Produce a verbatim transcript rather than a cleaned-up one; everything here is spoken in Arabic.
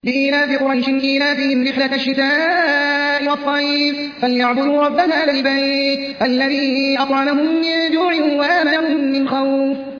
لإيلاف قريش إيلافهم رحلة الشتاء والصيف فليعبدوا رب هذا البيت الذي أطعمهم من جوع وآمنهم من خوف.